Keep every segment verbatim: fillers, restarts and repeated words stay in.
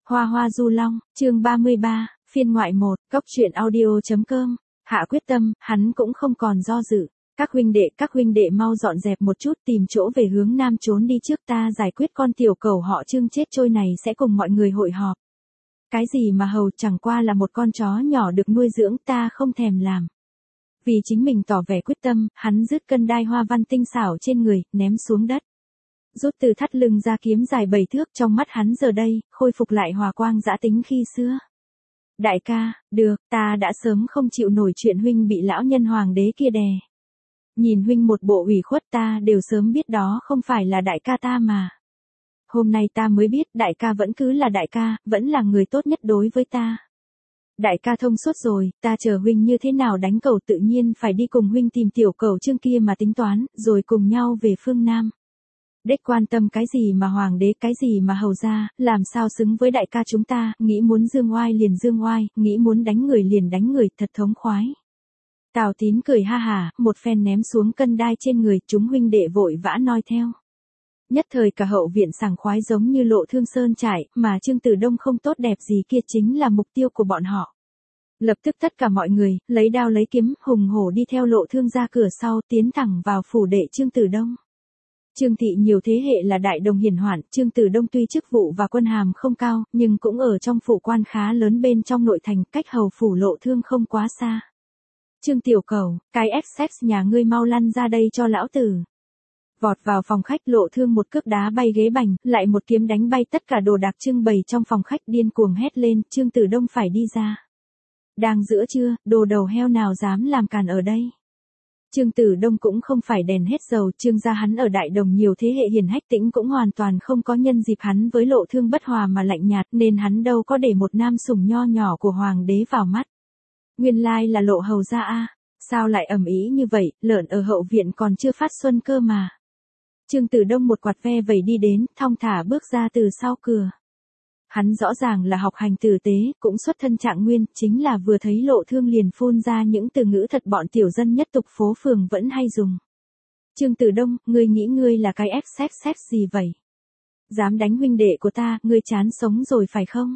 Hoa Hoa Du Long, chương ba mươi ba, phiên ngoại một, cốc truyện audio.com, hạ quyết tâm, hắn cũng không còn do dự. Các huynh đệ, các huynh đệ mau dọn dẹp một chút tìm chỗ về hướng nam trốn đi trước ta giải quyết con tiểu cẩu họ Trương chết trôi này sẽ cùng mọi người hội họp. Cái gì mà hầu chẳng qua là một con chó nhỏ được nuôi dưỡng ta không thèm làm. Vì chính mình tỏ vẻ quyết tâm, hắn rứt cân đai hoa văn tinh xảo trên người, ném xuống đất. Rút từ thắt lưng ra kiếm dài bảy thước trong mắt hắn giờ đây, khôi phục lại hòa quang dã tính khi xưa. Đại ca, được, ta đã sớm không chịu nổi chuyện huynh bị lão nhân hoàng đế kia đè. Nhìn huynh một bộ ủy khuất ta đều sớm biết đó không phải là đại ca ta mà. Hôm nay ta mới biết đại ca vẫn cứ là đại ca, vẫn là người tốt nhất đối với ta. Đại ca thông suốt rồi, ta chờ huynh như thế nào đánh cẩu tự nhiên phải đi cùng huynh tìm tiểu cẩu Trương kia mà tính toán, rồi cùng nhau về phương Nam. Đếch quan tâm cái gì mà hoàng đế, cái gì mà hầu gia, làm sao xứng với đại ca chúng ta, nghĩ muốn dương oai liền dương oai, nghĩ muốn đánh người liền đánh người, thật thống khoái. Tào Tín cười ha hả, một phen ném xuống cân đai trên người, chúng huynh đệ vội vã noi theo. Nhất thời cả hậu viện sảng khoái giống như lộ thương sơn trải, mà Trương Tử Đông không tốt đẹp gì kia chính là mục tiêu của bọn họ. Lập tức tất cả mọi người, lấy đao lấy kiếm, hùng hổ đi theo lộ thương ra cửa sau, tiến thẳng vào phủ đệ Trương Tử Đông. Trương thị nhiều thế hệ là đại đồng hiển hoạn, Trương Tử Đông tuy chức vụ và quân hàm không cao, nhưng cũng ở trong phủ quan khá lớn bên trong nội thành, cách hầu phủ lộ thương không quá xa. Trương tiểu cẩu, cái ép xê nhà ngươi mau lăn ra đây cho lão tử. Vọt vào phòng khách lộ thương một cước đá bay ghế bành, lại một kiếm đánh bay tất cả đồ đạc trưng bày trong phòng khách điên cuồng hét lên, Trương Tử Đông phải đi ra. Đang giữa trưa, đồ đầu heo nào dám làm càn ở đây. Trương Tử Đông cũng không phải đèn hết dầu, Trương gia hắn ở đại đồng nhiều thế hệ hiền hách tĩnh cũng hoàn toàn không có nhân dịp hắn với lộ thương bất hòa mà lạnh nhạt nên hắn đâu có để một nam sủng nho nhỏ của hoàng đế vào mắt. Nguyên lai là lộ hầu gia a, sao lại ầm ĩ như vậy, lợn ở hậu viện còn chưa phát xuân cơ mà. Trương Tử Đông một quạt ve vẩy đi đến, thong thả bước ra từ sau cửa. Hắn rõ ràng là học hành tử tế, cũng xuất thân trạng nguyên, chính là vừa thấy lộ thương liền phun ra những từ ngữ thật bọn tiểu dân nhất tục phố phường vẫn hay dùng. Trương Tử Đông, ngươi nghĩ ngươi là cái ép xê xê gì vậy? Dám đánh huynh đệ của ta, ngươi chán sống rồi phải không?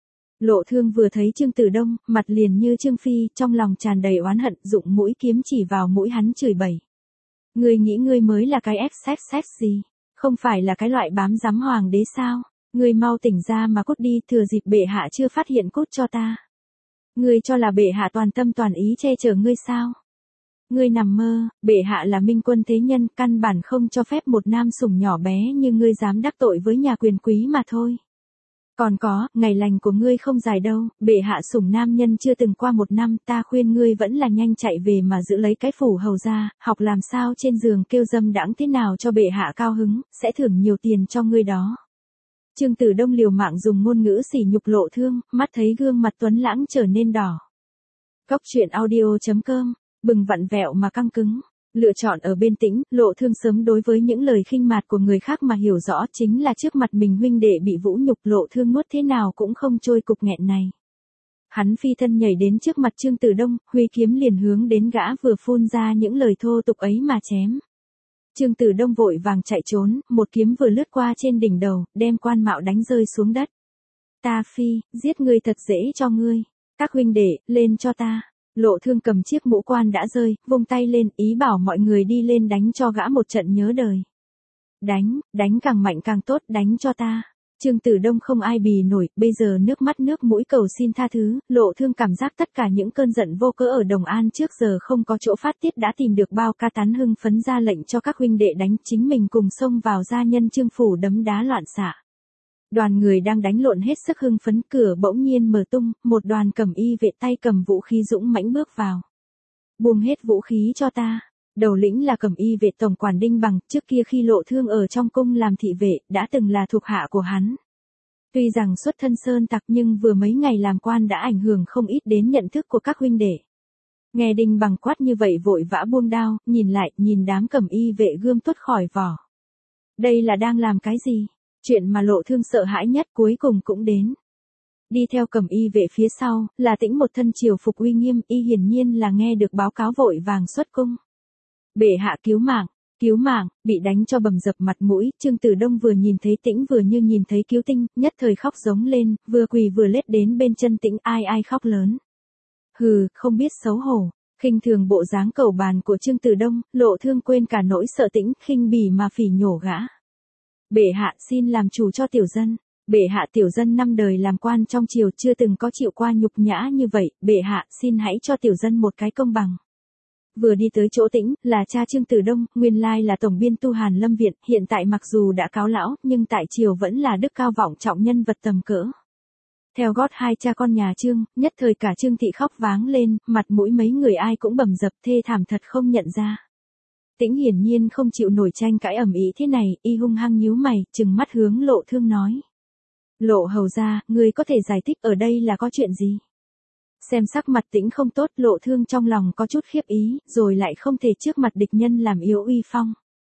Lộ thương vừa thấy Trương Tử Đông, mặt liền như Trương Phi, trong lòng tràn đầy oán hận, dụng mũi kiếm chỉ vào mũi hắn chửi bẩy. Ngươi nghĩ ngươi mới là cái ép xê xê gì? Không phải là cái loại bám giám hoàng đế sao? Ngươi mau tỉnh ra mà cút đi, thừa dịp bệ hạ chưa phát hiện cút cho ta. Ngươi cho là bệ hạ toàn tâm toàn ý che chở ngươi sao? Ngươi nằm mơ, bệ hạ là minh quân thế nhân, căn bản không cho phép một nam sủng nhỏ bé như ngươi dám đắc tội với nhà quyền quý mà thôi. Còn có, ngày lành của ngươi không dài đâu, bệ hạ sủng nam nhân chưa từng qua một năm, ta khuyên ngươi vẫn là nhanh chạy về mà giữ lấy cái phủ hầu ra, học làm sao trên giường kêu dâm đãng thế nào cho bệ hạ cao hứng, sẽ thưởng nhiều tiền cho ngươi đó. Trương Tử Đông liều mạng dùng ngôn ngữ sỉ nhục lộ thương, mắt thấy gương mặt tuấn lãng trở nên đỏ. Cốc truyện audio.com, bừng vặn vẹo mà căng cứng. Lựa chọn ở bên tĩnh, lộ thương sớm đối với những lời khinh mạt của người khác mà hiểu rõ chính là trước mặt mình huynh đệ bị vũ nhục lộ thương nuốt thế nào cũng không trôi cục nghẹn này. Hắn phi thân nhảy đến trước mặt Trương Tử Đông, huy kiếm liền hướng đến gã vừa phun ra những lời thô tục ấy mà chém. Trương Tử Đông vội vàng chạy trốn, một kiếm vừa lướt qua trên đỉnh đầu, đem quan mạo đánh rơi xuống đất. Ta phi, giết ngươi thật dễ cho ngươi. Các huynh đệ, lên cho ta. Lộ thương cầm chiếc mũ quan đã rơi, vung tay lên, ý bảo mọi người đi lên đánh cho gã một trận nhớ đời. Đánh, đánh càng mạnh càng tốt, đánh cho ta. Trương Tử Đông không ai bì nổi, bây giờ nước mắt nước mũi cầu xin tha thứ, lộ thương cảm giác tất cả những cơn giận vô cớ ở Đồng An trước giờ không có chỗ phát tiết đã tìm được bao ca tán hưng phấn ra lệnh cho các huynh đệ đánh chính mình cùng xông vào gia nhân Trương phủ đấm đá loạn xạ. Đoàn người đang đánh lộn hết sức hưng phấn, cửa bỗng nhiên mở tung, một đoàn cẩm y vệ tay cầm vũ khí dũng mãnh bước vào. Buông hết vũ khí cho ta. Đầu lĩnh là cẩm y vệ tổng quản Đinh Bằng, trước kia khi lộ thương ở trong cung làm thị vệ, đã từng là thuộc hạ của hắn. Tuy rằng xuất thân sơn tặc nhưng vừa mấy ngày làm quan đã ảnh hưởng không ít đến nhận thức của các huynh đệ. Nghe Đinh Bằng quát như vậy vội vã buông đao, nhìn lại, nhìn đám cẩm y vệ gươm tuốt khỏi vỏ. Đây là đang làm cái gì? Chuyện mà lộ thương sợ hãi nhất cuối cùng cũng đến. Đi theo cẩm y vệ phía sau, là Tĩnh một thân triều phục uy nghiêm, y hiển nhiên là nghe được báo cáo vội vàng xuất cung. Bệ hạ cứu mạng, Cứu mạng, bị đánh cho bầm dập mặt mũi, Trương Tử Đông vừa nhìn thấy Tĩnh vừa như nhìn thấy cứu tinh, nhất thời khóc giống lên, vừa quỳ vừa lết đến bên chân Tĩnh, ai ai khóc lớn. Hừ, không biết xấu hổ, khinh thường bộ dáng cẩu bàn của Trương Tử Đông, Lộ Thương quên cả nỗi sợ Tĩnh, khinh bỉ mà phỉ nhổ gã. Bệ hạ xin làm chủ cho tiểu dân. Bệ hạ tiểu dân năm đời làm quan trong triều chưa từng có chịu qua nhục nhã như vậy, bệ hạ xin hãy cho tiểu dân một cái công bằng. Vừa đi tới chỗ Tĩnh, là cha Trương Tử Đông, nguyên lai là tổng biên tu Hàn Lâm Viện, hiện tại mặc dù đã cáo lão, nhưng tại triều vẫn là đức cao vọng trọng nhân vật tầm cỡ. Theo gót hai cha con nhà Trương, nhất thời cả Trương thị khóc váng lên, mặt mũi mấy người ai cũng bầm dập thê thảm thật không nhận ra. Tĩnh hiển nhiên không chịu nổi tranh cãi ầm ĩ thế này, y hung hăng nhíu mày, trừng mắt hướng Lộ Thương nói. Lộ hầu ra, ngươi có thể giải thích ở đây là có chuyện gì? Xem sắc mặt Tĩnh không tốt, Lộ Thương trong lòng có chút khiếp ý, rồi lại không thể trước mặt địch nhân làm yếu uy phong.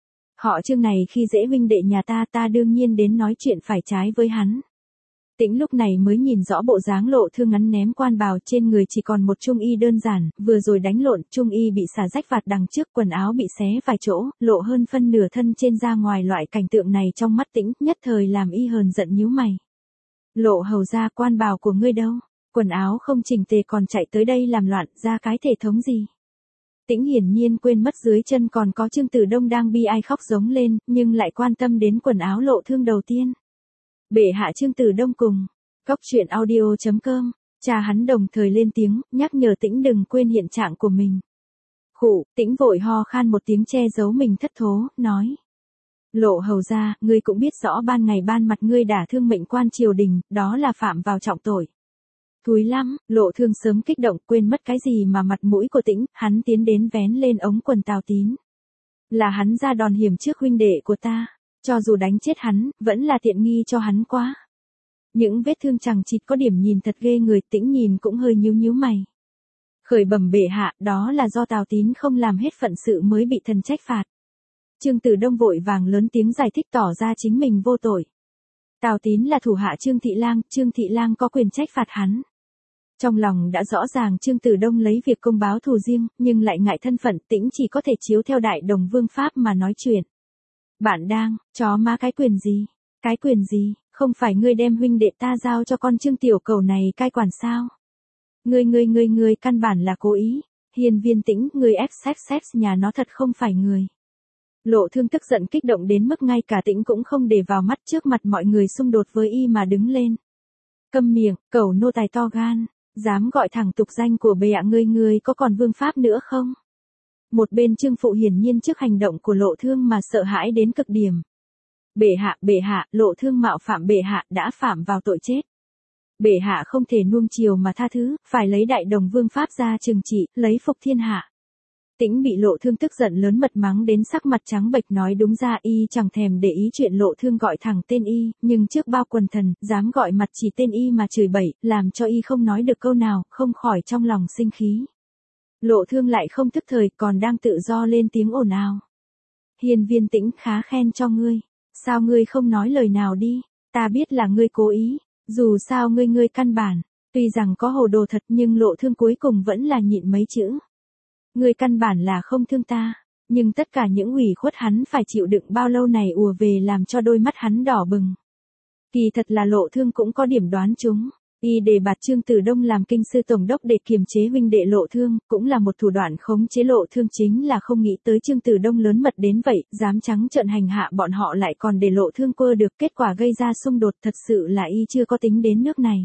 Họ Trương này khi dễ huynh đệ nhà ta, ta đương nhiên đến nói chuyện phải trái với hắn. Tĩnh lúc này mới nhìn rõ bộ dáng Lộ Thương ngắn ném quan bào, trên người chỉ còn một trung y đơn giản, vừa rồi đánh lộn, trung y bị xả rách vạt đằng trước, quần áo bị xé vài chỗ, lộ hơn phân nửa thân trên ra ngoài, loại cảnh tượng này trong mắt Tĩnh, nhất thời làm y hờn giận nhíu mày. Lộ hầu ra, quan bào của ngươi đâu? Quần áo không chỉnh tề còn chạy tới đây làm loạn, ra cái thể thống gì? Tĩnh hiển nhiên quên mất dưới chân còn có Trương Tử Đông đang bi ai khóc giống lên, nhưng lại quan tâm đến quần áo Lộ Thương đầu tiên. Bệ hạ Trương Tử Đông cùng. Cóc truyện audio chấm com, cha hắn đồng thời lên tiếng, nhắc nhở Tĩnh đừng quên hiện trạng của mình. Khụ, Tĩnh vội ho khan một tiếng che giấu mình thất thố, nói. Lộ hầu ra, ngươi cũng biết rõ ban ngày ban mặt ngươi đả thương mệnh quan triều đình, đó là phạm vào trọng tội. Thúi lắm, Lộ Thương sớm kích động, quên mất cái gì mà mặt mũi của Tĩnh, hắn tiến đến vén lên ống quần Tào Tín. Là hắn ra đòn hiểm trước huynh đệ của ta, cho dù đánh chết hắn, vẫn là tiện nghi cho hắn quá. Những vết thương chằng chịt có điểm nhìn thật ghê người, Tĩnh nhìn cũng hơi nhíu nhíu mày. Khởi bẩm bệ hạ, đó là do Tào Tín không làm hết phận sự mới bị thần trách phạt. Trương Tử Đông vội vàng lớn tiếng giải thích tỏ ra chính mình vô tội. Tào Tín là thủ hạ Trương Thị Lang, Trương Thị Lang có quyền trách phạt hắn. Trong lòng đã rõ ràng Trương Tử Đông lấy việc công báo thù riêng, nhưng lại ngại thân phận, Tĩnh chỉ có thể chiếu theo đại đồng vương pháp mà nói chuyện. Bạn đang, chó má cái quyền gì? Cái quyền gì, không phải ngươi đem huynh đệ ta giao cho con Trương tiểu cầu này cai quản sao? Ngươi ngươi ngươi ngươi căn bản là cố ý. Hiên Viên Tĩnh, ngươi ép sex sex nhà nó thật không phải người. Lộ Thương tức giận kích động đến mức ngay cả Tĩnh cũng không để vào mắt, trước mặt mọi người xung đột với y mà đứng lên. Câm miệng, cẩu nô tài to gan, dám gọi thẳng tục danh của bệ hạ, ngươi ngươi có còn vương pháp nữa không? Một bên Trương Phụ hiển nhiên trước hành động của Lộ Thương mà sợ hãi đến cực điểm. Bệ hạ, bệ hạ, Lộ Thương mạo phạm bệ hạ, đã phạm vào tội chết. Bệ hạ không thể nuông chiều mà tha thứ, phải lấy đại đồng vương pháp ra trừng trị, lấy phục thiên hạ. Tĩnh bị Lộ Thương tức giận lớn mật mắng đến sắc mặt trắng bệch, nói đúng ra y chẳng thèm để ý chuyện Lộ Thương gọi thẳng tên y, nhưng trước bao quần thần, dám gọi mặt chỉ tên y mà chửi bậy, làm cho y không nói được câu nào, không khỏi trong lòng sinh khí. Lộ Thương lại không tức thời, còn đang tự do lên tiếng ồn ào. Hiên Viên Tĩnh, khá khen cho ngươi. Sao ngươi không nói lời nào đi? Ta biết là ngươi cố ý, dù sao ngươi ngươi căn bản, tuy rằng có hồ đồ thật nhưng Lộ Thương cuối cùng vẫn là nhịn mấy chữ. Ngươi căn bản là không thương ta, nhưng tất cả những ủy khuất hắn phải chịu đựng bao lâu này ùa về làm cho đôi mắt hắn đỏ bừng. Kỳ thật là Lộ Thương cũng có điểm đoán chúng. Y đề bạt Trương Tử Đông làm kinh sư tổng đốc để kiềm chế huynh đệ Lộ Thương, cũng là một thủ đoạn khống chế Lộ Thương, chính là không nghĩ tới Trương Tử Đông lớn mật đến vậy, dám trắng trợn hành hạ bọn họ lại còn để Lộ Thương quơ được, kết quả gây ra xung đột, thật sự là y chưa có tính đến nước này.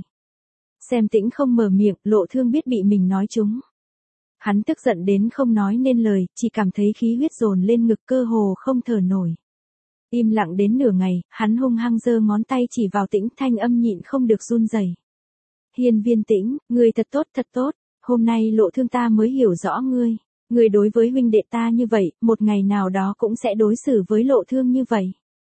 Xem Tĩnh không mở miệng, Lộ Thương biết bị mình nói trúng. Hắn tức giận đến không nói nên lời, chỉ cảm thấy khí huyết dồn lên ngực, cơ hồ không thở nổi. Im lặng đến nửa ngày, hắn hung hăng giơ ngón tay chỉ vào Tĩnh, thanh âm nhịn không được run rẩy. Hiên Viên Tĩnh, ngươi thật tốt thật tốt, hôm nay Lộ Thương ta mới hiểu rõ ngươi. Ngươi đối với huynh đệ ta như vậy, một ngày nào đó cũng sẽ đối xử với Lộ Thương như vậy.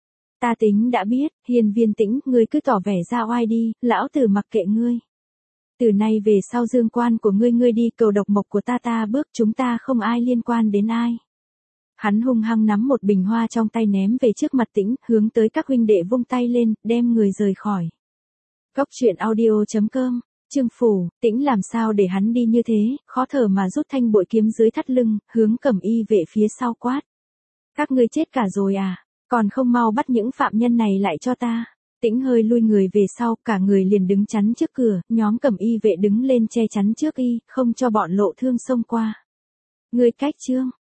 Ta tính đã biết, Hiên Viên Tĩnh, ngươi cứ tỏ vẻ ra oai đi, lão tử mặc kệ ngươi. Từ nay về sau dương quan của ngươi ngươi đi, cầu độc mộc của ta ta bước, chúng ta không ai liên quan đến ai. Hắn hung hăng nắm một bình hoa trong tay ném về trước mặt Tĩnh, hướng tới các huynh đệ vung tay lên, đem người rời khỏi. Cóc truyện audio chấm com, Trương Phủ, Tĩnh làm sao để hắn đi như thế, khó thở mà rút thanh bội kiếm dưới thắt lưng, hướng Cẩm Y vệ phía sau quát. Các ngươi chết cả rồi à, còn không mau bắt những phạm nhân này lại cho ta. Tĩnh hơi lui người về sau, cả người liền đứng chắn trước cửa, nhóm cẩm y vệ đứng lên che chắn trước y, không cho bọn Lộ Thương xông qua. Ngươi cách trương,